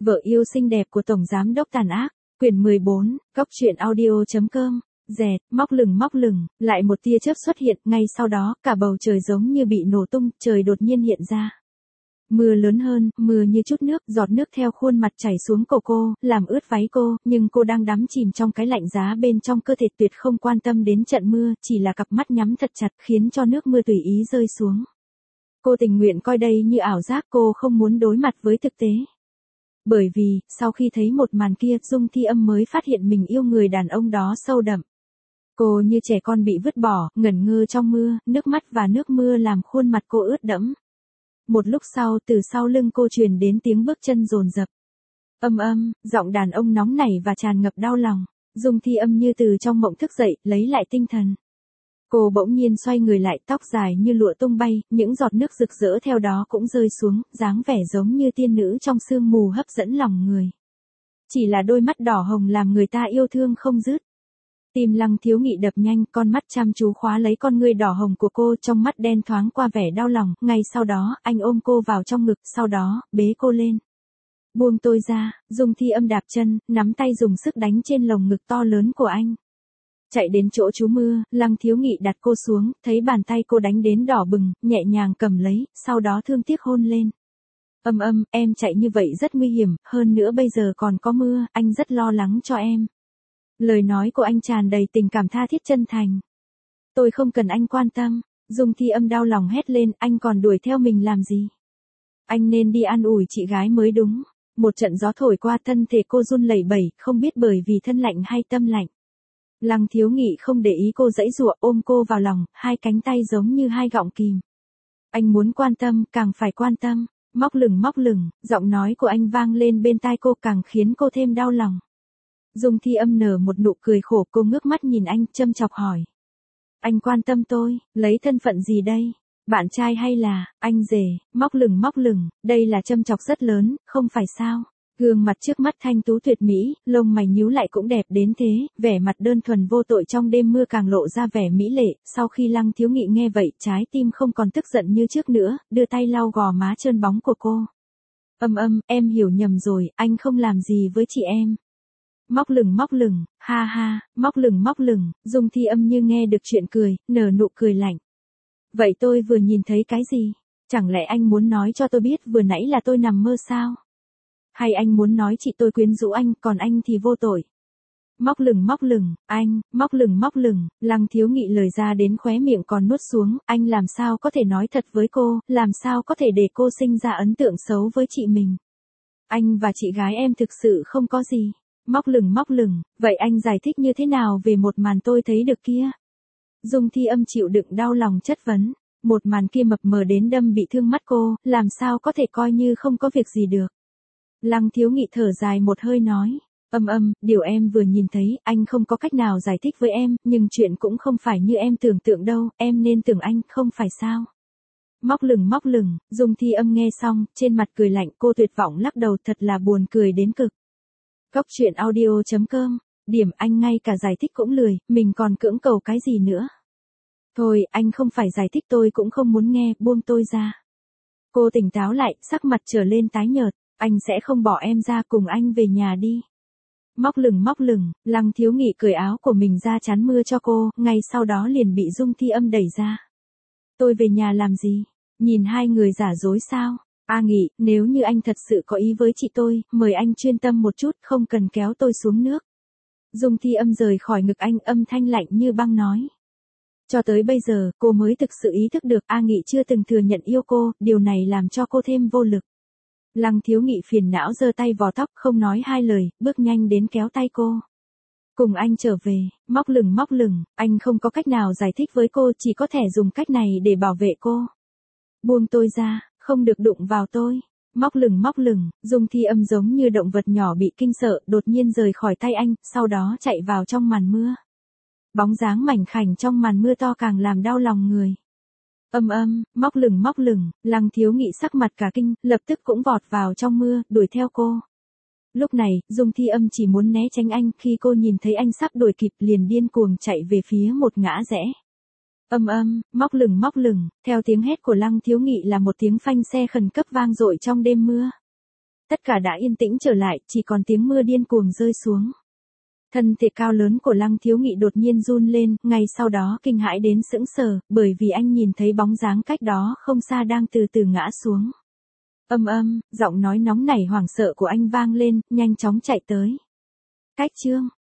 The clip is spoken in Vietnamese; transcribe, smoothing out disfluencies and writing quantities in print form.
Vợ yêu xinh đẹp của Tổng Giám đốc tàn ác, quyển 14, Góc truyện audio.com, dẹt, móc lừng, lại một tia chớp xuất hiện, ngay sau đó, cả bầu trời giống như bị nổ tung, trời đột nhiên hiện ra. Mưa lớn hơn, mưa như chút nước, giọt nước theo khuôn mặt chảy xuống cổ cô, làm ướt váy cô, nhưng cô đang đắm chìm trong cái lạnh giá bên trong cơ thể, tuyệt không quan tâm đến trận mưa, chỉ là cặp mắt nhắm thật chặt khiến cho nước mưa tùy ý rơi xuống. Cô tình nguyện coi đây như ảo giác, cô không muốn đối mặt với thực tế. Bởi vì, sau khi thấy một màn kia, Dung Thi Âm mới phát hiện mình yêu người đàn ông đó sâu đậm. Cô như trẻ con bị vứt bỏ, ngẩn ngơ trong mưa, nước mắt và nước mưa làm khuôn mặt cô ướt đẫm. Một lúc sau, từ sau lưng cô truyền đến tiếng bước chân dồn dập. Giọng đàn ông nóng nảy và tràn ngập đau lòng. Dung Thi Âm như từ trong mộng thức dậy, lấy lại tinh thần. Cô bỗng nhiên xoay người lại, tóc dài như lụa tung bay, những giọt nước rực rỡ theo đó cũng rơi xuống, dáng vẻ giống như tiên nữ trong sương mù hấp dẫn lòng người. Chỉ là đôi mắt đỏ hồng làm người ta yêu thương không dứt. Tim Lăng Thiếu Nghị đập nhanh, con mắt chăm chú khóa lấy con ngươi đỏ hồng của cô, trong mắt đen thoáng qua vẻ đau lòng, ngay sau đó, anh ôm cô vào trong ngực, sau đó, bế cô lên. Buông tôi ra, Dung Thi Âm đạp chân, nắm tay dùng sức đánh trên lồng ngực to lớn của anh. Chạy đến chỗ trú mưa, Lăng Thiếu Nghị đặt cô xuống, thấy bàn tay cô đánh đến đỏ bừng, nhẹ nhàng cầm lấy, sau đó thương tiếc hôn lên. Em chạy như vậy rất nguy hiểm, hơn nữa bây giờ còn có mưa, anh rất lo lắng cho em. Lời nói của anh tràn đầy tình cảm tha thiết chân thành. Tôi không cần anh quan tâm. Dung Thi Âm đau lòng hét lên, anh còn đuổi theo mình làm gì? Anh nên đi an ủi chị gái mới đúng. Một trận gió thổi qua, thân thể cô run lẩy bẩy, không biết bởi vì thân lạnh hay tâm lạnh. Lăng Thiếu Nghị không để ý cô giãy giụa, ôm cô vào lòng, hai cánh tay giống như hai gọng kìm. Anh muốn quan tâm, càng phải quan tâm. Móc lừng, giọng nói của anh vang lên bên tai cô, càng khiến cô thêm đau lòng. Dung Thi Âm nở một nụ cười khổ, cô ngước mắt nhìn anh, châm chọc hỏi. Anh quan tâm tôi, lấy thân phận gì đây? Bạn trai hay là, anh rể? Móc lừng, đây là châm chọc rất lớn, không phải sao? Gương mặt trước mắt thanh tú tuyệt mỹ, lông mày nhíu lại cũng đẹp đến thế, vẻ mặt đơn thuần vô tội trong đêm mưa càng lộ ra vẻ mỹ lệ. Sau khi Lăng Thiếu Nghị nghe vậy, trái tim không còn tức giận như trước nữa, đưa tay lau gò má trơn bóng của cô. Em hiểu nhầm rồi, anh không làm gì với chị em. Móc lừng, ha ha, móc lừng, Dung Thi Âm như nghe được chuyện cười, nở nụ cười lạnh. Vậy tôi vừa nhìn thấy cái gì? Chẳng lẽ anh muốn nói cho tôi biết vừa nãy là tôi nằm mơ sao? Hay anh muốn nói chị tôi quyến rũ anh, còn anh thì vô tội? Móc lừng, anh, móc lừng, Lăng Thiếu Nghị lời ra đến khóe miệng còn nuốt xuống, anh làm sao có thể nói thật với cô, làm sao có thể để cô sinh ra ấn tượng xấu với chị mình? Anh và chị gái em thực sự không có gì. Móc lừng, vậy anh giải thích như thế nào về một màn tôi thấy được kia? Dung Thi Âm chịu đựng đau lòng chất vấn, một màn kia mập mờ đến đâm bị thương mắt cô, làm sao có thể coi như không có việc gì được. Lăng Thiếu Nghị thở dài một hơi nói, điều em vừa nhìn thấy, anh không có cách nào giải thích với em, nhưng chuyện cũng không phải như em tưởng tượng đâu, em nên tưởng anh, không phải sao? Móc lừng, Dung Thi Âm nghe xong, trên mặt cười lạnh, cô tuyệt vọng lắc đầu, thật là buồn cười đến cực. Góc truyện audio.com, điểm anh ngay cả giải thích cũng lười, mình còn cưỡng cầu cái gì nữa. Thôi, anh không phải giải thích, tôi cũng không muốn nghe, buông tôi ra. Cô tỉnh táo lại, sắc mặt trở lên tái nhợt, anh sẽ không bỏ em ra, cùng anh về nhà đi. Móc lừng, Lăng Thiếu Nghị cởi áo của mình ra chắn mưa cho cô, ngay sau đó liền bị Dung Thi Âm đẩy ra. Tôi về nhà làm gì? Nhìn hai người giả dối sao? A Nghị, nếu như anh thật sự có ý với chị tôi, mời anh chuyên tâm một chút, không cần kéo tôi xuống nước. Dung Thi Âm rời khỏi ngực anh, âm thanh lạnh như băng nói. Cho tới bây giờ, cô mới thực sự ý thức được A Nghị chưa từng thừa nhận yêu cô, điều này làm cho cô thêm vô lực. Lăng Thiếu Nghị phiền não giơ tay vò tóc, không nói hai lời, bước nhanh đến kéo tay cô. Cùng anh trở về. Móc lừng, anh không có cách nào giải thích với cô, chỉ có thể dùng cách này để bảo vệ cô. Buông tôi ra, không được đụng vào tôi. Móc lừng, Dung Thi Âm giống như động vật nhỏ bị kinh sợ, đột nhiên rời khỏi tay anh, sau đó chạy vào trong màn mưa. Bóng dáng mảnh khảnh trong màn mưa to càng làm đau lòng người. Móc lừng, Lăng Thiếu Nghị sắc mặt cả kinh, lập tức cũng vọt vào trong mưa, đuổi theo cô. Lúc này, Dung Thi Âm chỉ muốn né tránh anh, khi cô nhìn thấy anh sắp đuổi kịp liền điên cuồng chạy về phía một ngã rẽ. Móc lừng, theo tiếng hét của Lăng Thiếu Nghị là một tiếng phanh xe khẩn cấp vang dội trong đêm mưa. tất cả đã yên tĩnh trở lại, chỉ còn tiếng mưa điên cuồng rơi xuống. Thân thể cao lớn của Lăng Thiếu Nghị đột nhiên run lên, ngay sau đó kinh hãi đến sững sờ, bởi vì anh nhìn thấy bóng dáng cách đó không xa đang từ từ ngã xuống. Giọng nói nóng nảy hoảng sợ của anh vang lên, nhanh chóng chạy tới. Cách Trương,